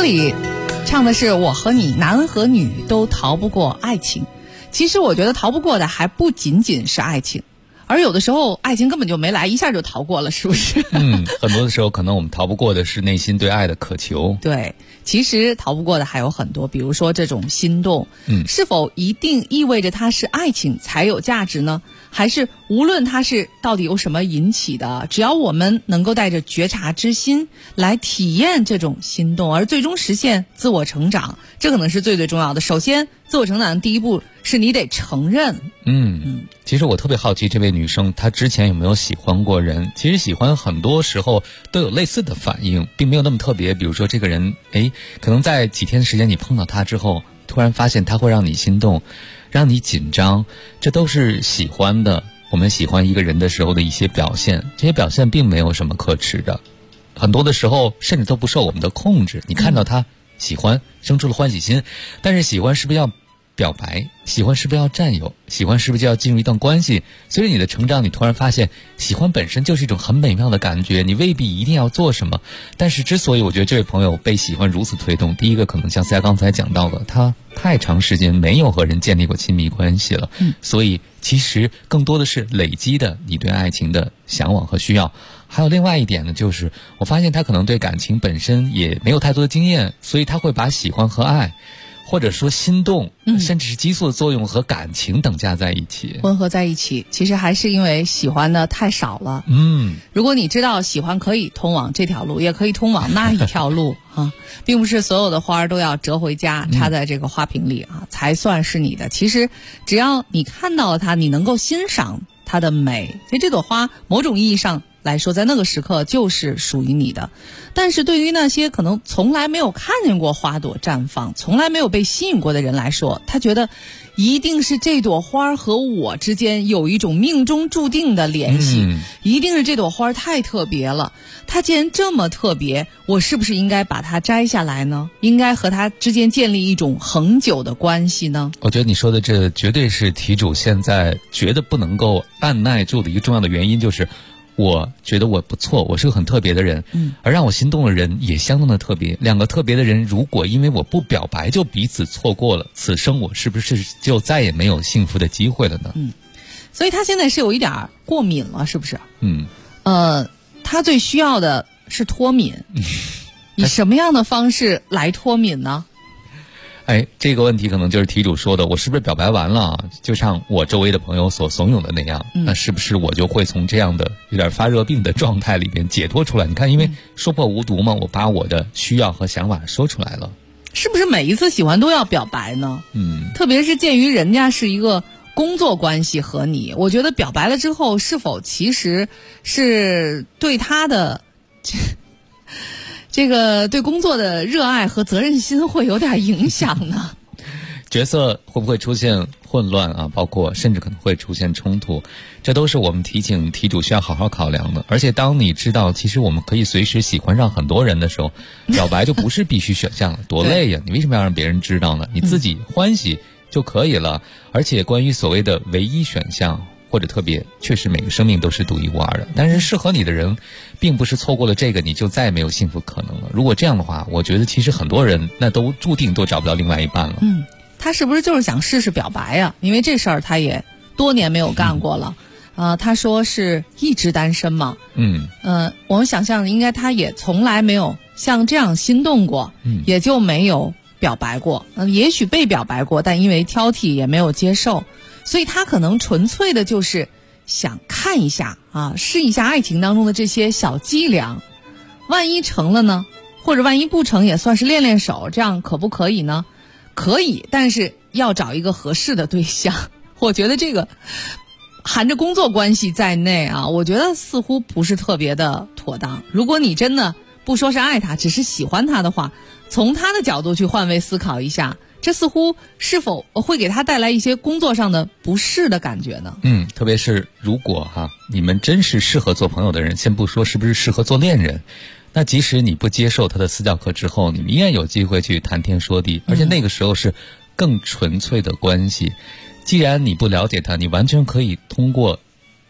里唱的是我和你，男和女都逃不过爱情。其实我觉得逃不过的还不仅仅是爱情，而有的时候爱情根本就没来，一下就逃过了，是不是？ 很多的时候可能我们逃不过的是内心对爱的渴求。 对，其实逃不过的还有很多，比如说这种心动，是否一定意味着它是爱情才有价值呢？还是无论它是到底由什么引起的，只要我们能够带着觉察之心来体验这种心动，而最终实现自我成长，这可能是最最重要的。首先，自我成长的第一步是你得承认。 其实我特别好奇这位女生她之前有没有喜欢过人。其实喜欢很多时候都有类似的反应，并没有那么特别。比如说这个人可能在几天时间你碰到他之后，突然发现他会让你心动，让你紧张，这都是喜欢的。我们喜欢一个人的时候的一些表现，这些表现并没有什么可耻的，很多的时候甚至都不受我们的控制。你看到他喜欢，生出了欢喜心，但是喜欢是不是要表白？喜欢是不是要占有？喜欢是不是就要进入一段关系？随着你的成长，你突然发现喜欢本身就是一种很美妙的感觉，你未必一定要做什么。但是之所以我觉得这位朋友被喜欢如此推动，第一个可能像大家刚才讲到的，他太长时间没有和人建立过亲密关系了，所以其实更多的是累积的你对爱情的向往和需要。还有另外一点呢，就是我发现他可能对感情本身也没有太多的经验，所以他会把喜欢和爱，或者说心动，甚至是激素的作用和感情等价在一起， 混合在一起。其实还是因为喜欢的太少了。如果你知道喜欢可以通往这条路，也可以通往那一条路并不是所有的花都要折回家插在这个花瓶里才算是你的。其实只要你看到了它，你能够欣赏它的美，其实这朵花某种意义上来说在那个时刻就是属于你的。但是对于那些可能从来没有看见过花朵绽放，从来没有被吸引过的人来说，他觉得一定是这朵花和我之间有一种命中注定的联系，一定是这朵花太特别了，它既然这么特别，我是不是应该把它摘下来呢？应该和它之间建立一种恒久的关系呢？ 我觉得你说的这绝对是题主现在觉得不能够按耐住的一个重要的原因，就是我觉得我不错，我是个很特别的人，而让我心动的人也相当的特别。两个特别的人如果因为我不表白就彼此错过了，此生我是不是就再也没有幸福的机会了呢？ 所以他现在是有一点过敏了，是不是？他最需要的是脱敏。以什么样的方式来脱敏呢？ 这个问题可能就是题主说的，我是不是表白完了，就像我周围的朋友所怂恿的那样，那是不是我就会从这样的有点发热病的状态里面解脱出来？你看，因为说破无毒嘛，我把我的需要和想法说出来了。 是不是每一次喜欢都要表白呢？特别是鉴于人家是一个工作关系和你，我觉得表白了之后，是否其实是对他的这个对工作的热爱和责任心会有点影响呢？ 角色会不会出现混乱啊？包括甚至可能会出现冲突，这都是我们提醒题主需要好好考量的。而且当你知道其实我们可以随时喜欢上很多人的时候，表白就不是必须选项了，多累呀！你为什么要让别人知道呢？你自己欢喜就可以了。而且关于所谓的唯一选项或者特别，确实每个生命都是独一无二的，但是适合你的人并不是错过了这个你就再也没有幸福可能了。如果这样的话，我觉得其实很多人那都注定都找不到另外一半了。 他是不是就是想试试表白呀？因为这事儿他也多年没有干过了。他说是一直单身嘛。我们想象应该他也从来没有像这样心动过，也就没有表白过。也许被表白过，但因为挑剔也没有接受，所以他可能纯粹的就是想看一下试一下爱情当中的这些小伎俩，万一成了呢？或者万一不成，也算是练练手，这样可不可以呢？可以，但是要找一个合适的对象。我觉得这个含着工作关系在内我觉得似乎不是特别的妥当。如果你真的不说是爱他，只是喜欢他的话，从他的角度去换位思考一下，这似乎是否会给他带来一些工作上的不适的感觉呢？ 特别是如果你们真是适合做朋友的人，先不说是不是适合做恋人，那即使你不接受他的私教课之后，你们依然有机会去谈天说地，而且那个时候是更纯粹的关系。既然你不了解他，你完全可以通过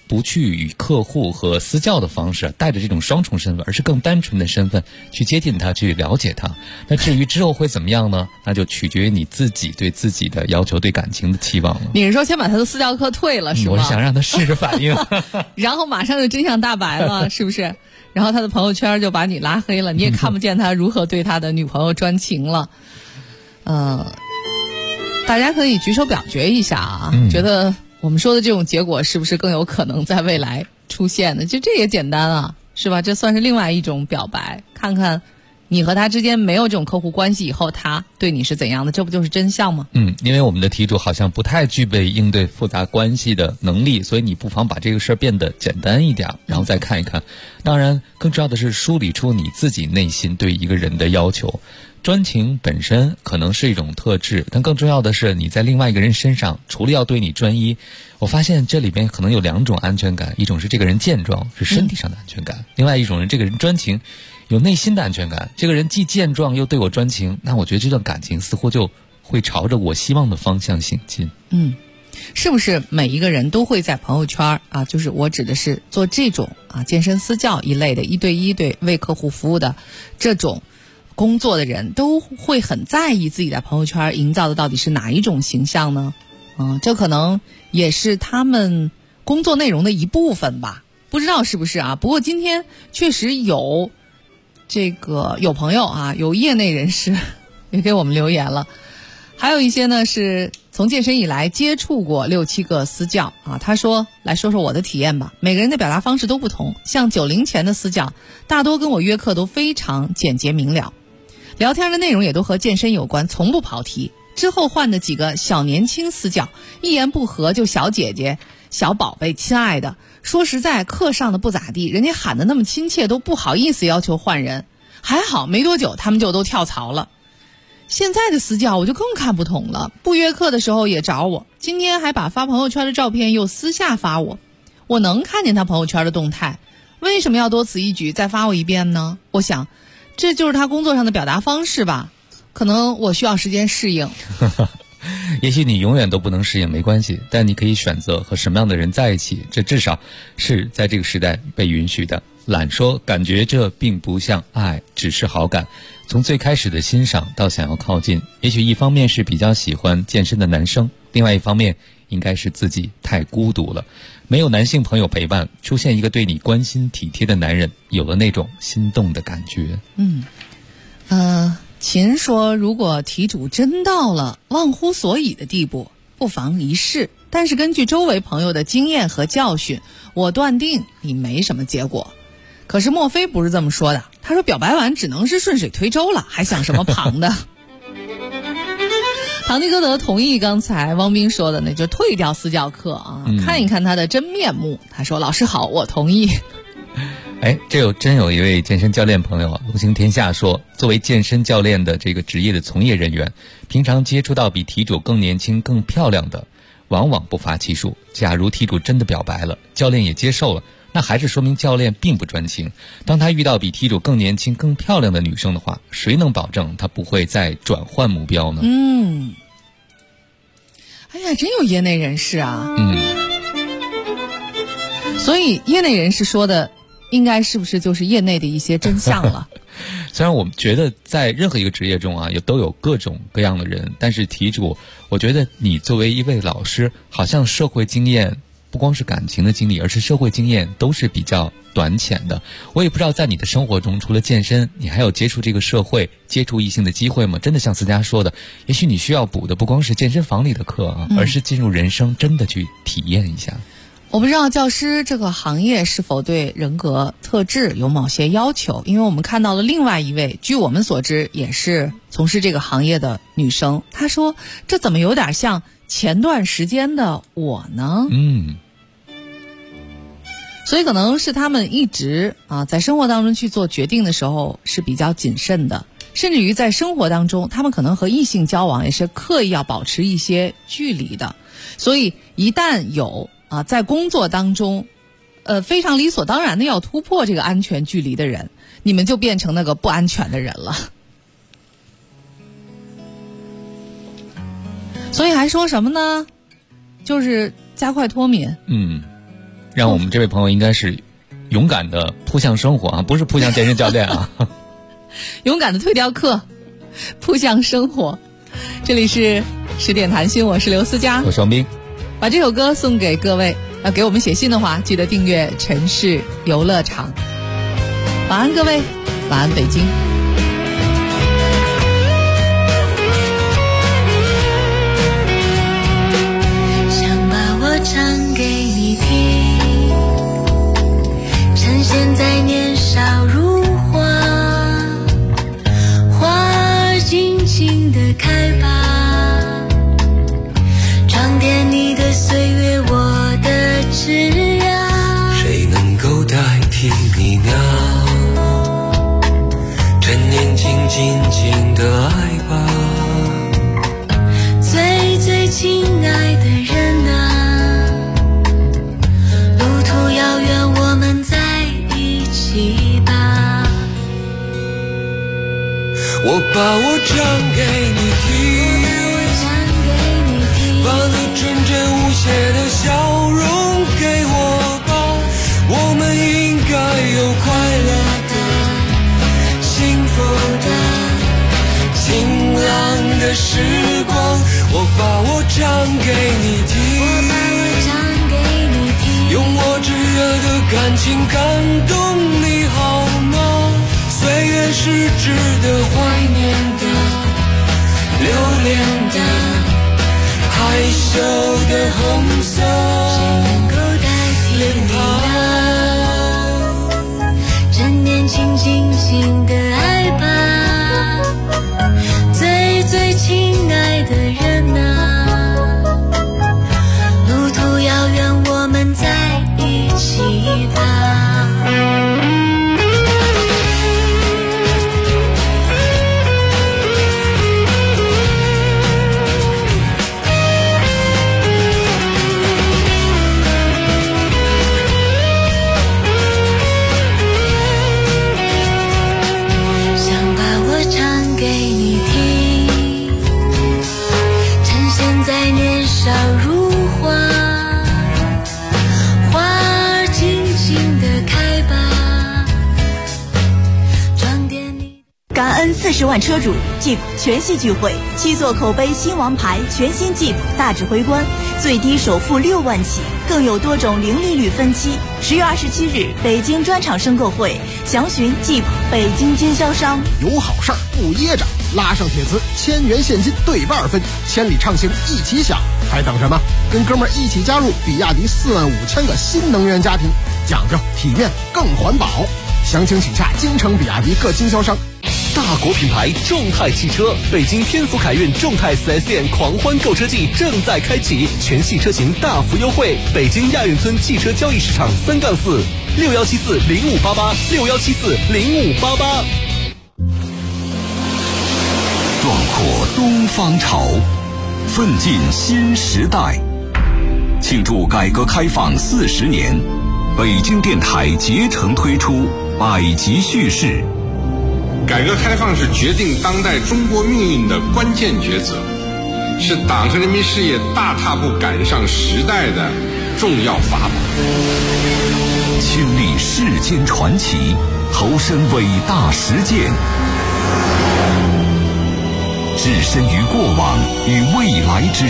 不去与客户和私教的方式带着这种双重身份，而是更单纯的身份去接近他，去了解他。那至于之后会怎么样呢？那就取决于你自己对自己的要求，对感情的期望了。 你是说先把他的私教课退了是吗？ 我是想让他试着反应然后马上就真相大白了是不是？然后他的朋友圈就把你拉黑了，你也看不见他如何对他的女朋友专情了。大家可以举手表决一下啊，觉得我们说的这种结果是不是更有可能在未来出现呢？就这也简单啊，是吧？这算是另外一种表白，看看你和他之间没有这种客户关系以后，他对你是怎样的，这不就是真相吗？ 因为我们的题主好像不太具备应对复杂关系的能力，所以你不妨把这个事儿变得简单一点，然后再看一看。当然，更重要的是梳理出你自己内心对一个人的要求。专情本身可能是一种特质，但更重要的是你在另外一个人身上，除了要对你专一，我发现这里边可能有两种安全感，一种是这个人健壮，是身体上的安全感，另外一种人这个人专情，有内心的安全感。这个人既健壮又对我专情，那我觉得这段感情似乎就会朝着我希望的方向行进。 是不是每一个人都会在朋友圈啊，就是我指的是做这种健身私教一类的1对1对为客户服务的这种工作的人，都会很在意自己在朋友圈营造的到底是哪一种形象呢？这可能也是他们工作内容的一部分吧，不知道是不是啊？不过今天确实有有朋友啊，有业内人士也给我们留言了，还有一些呢是从健身以来接触过6、7个私教啊。他说，来说说我的体验吧。每个人的表达方式都不同，像90前的私教，大多跟我约课都非常简洁明了，聊天的内容也都和健身有关，从不跑题。之后换的几个小年轻私教，一言不合就小姐姐、小宝贝、亲爱的。说实在，课上的不咋地，人家喊的那么亲切，都不好意思要求换人。还好没多久他们就都跳槽了。现在的私教我就更看不懂了，不约课的时候也找我，今天还把发朋友圈的照片又私下发我。我能看见他朋友圈的动态，为什么要多此一举再发我一遍呢？我想这就是他工作上的表达方式吧，可能我需要时间适应。 也许你永远都不能适应，没关系，但你可以选择和什么样的人在一起，这至少是在这个时代被允许的。懒说感觉这并不像爱，只是好感，从最开始的欣赏到想要靠近。也许一方面是比较喜欢健身的男生，另外一方面应该是自己太孤独了，没有男性朋友陪伴，出现一个对你关心体贴的男人，有了那种心动的感觉。 秦说，如果题主真到了忘乎所以的地步，不妨一试，但是根据周围朋友的经验和教训，我断定你没什么结果。可是莫非不是这么说的，他说表白完只能是顺水推舟了，还想什么旁的。唐吉诃德同意刚才汪斌说的，那就退掉私教课啊，看一看他的真面目。他说老师好，我同意。 真有一位健身教练朋友啊，龙行天下说，作为健身教练的这个职业的从业人员，平常接触到比题主更年轻更漂亮的往往不乏其数。假如题主真的表白了，教练也接受了，那还是说明教练并不专情。当他遇到比题主更年轻更漂亮的女生的话，谁能保证他不会再转换目标呢？ 真有业内人士啊。所以业内人士说的应该是不是就是业内的一些真相了？ 虽然我们觉得在任何一个职业中啊，也都有各种各样的人，但是题主，我觉得你作为一位老师，好像社会经验不光是感情的经历，而是社会经验都是比较短浅的。我也不知道在你的生活中，除了健身，你还有接触这个社会、接触异性的机会吗？真的像思佳说的，也许你需要补的不光是健身房里的课啊，而是进入人生，真的去体验一下。 我不知道教师这个行业是否对人格特质有某些要求，因为我们看到了另外一位，据我们所知也是从事这个行业的女生，她说这怎么有点像前段时间的我呢？所以可能是他们一直在生活当中去做决定的时候是比较谨慎的，甚至于在生活当中他们可能和异性交往也是刻意要保持一些距离的。所以一旦有在工作当中非常理所当然的要突破这个安全距离的人，你们就变成那个不安全的人了。所以还说什么呢？就是加快脱敏。 让我们这位朋友应该是勇敢的扑向生活啊，不是扑向健身教练啊。 勇敢的退掉课，扑向生活。这里是10点谈心，我是刘思佳， 我是王斌。 把这首歌送给各位，要给我们写信的话，记得订阅城市游乐场。晚安各位，晚安北京。 想把我唱给你听，趁现在年少如花，花尽情地开吧，装点你的岁月，我的枝桠。 谁能够代替你呢？趁年轻尽情的爱吧， 最最亲爱的人啊，路途遥远，我们在一起吧。 我把我唱给你听，把你纯真无邪的笑容给我吧，我们应该有快乐的、幸福的、晴朗的时光。我把我唱给你听，用我炙热的感情感动你好吗？岁月是值得怀念的、留恋的、害羞的红色， 谁能够代替你呢？趁年轻尽情的爱吧，最最亲爱的人啊，路途遥远，我们在一起吧。少如花，花儿尽情地开吧，装点你。 感恩40万车主 Jeep 全系聚会，7座口碑新王牌全新 Jeep 大指挥官，最低首付6万起，更有多种零利率分期。10月27日，北京专场申购会，详询 Jeep 北京经销商。 有好事儿不噎着，拉上铁磁，1000元现金对半分，千里畅行一起享，还等什么？跟哥们儿一起加入比亚迪45000个新能源家庭，讲究体面更环保。详情请洽京城比亚迪各经销商。 大国品牌众泰汽车北京天府凯运众泰 4S 店狂欢购车季正在开启，全系车型大幅优惠。北京亚运村汽车交易市场3-46174058861740588。 壮阔东方潮，奋进新时代。庆祝改革开放40年，北京电台竭诚推出百集叙事。 改革开放是决定当代中国命运的关键抉择，是党和人民事业大踏步赶上时代的重要法宝。 亲历世间传奇，投身伟大实践，置身于过往与未来之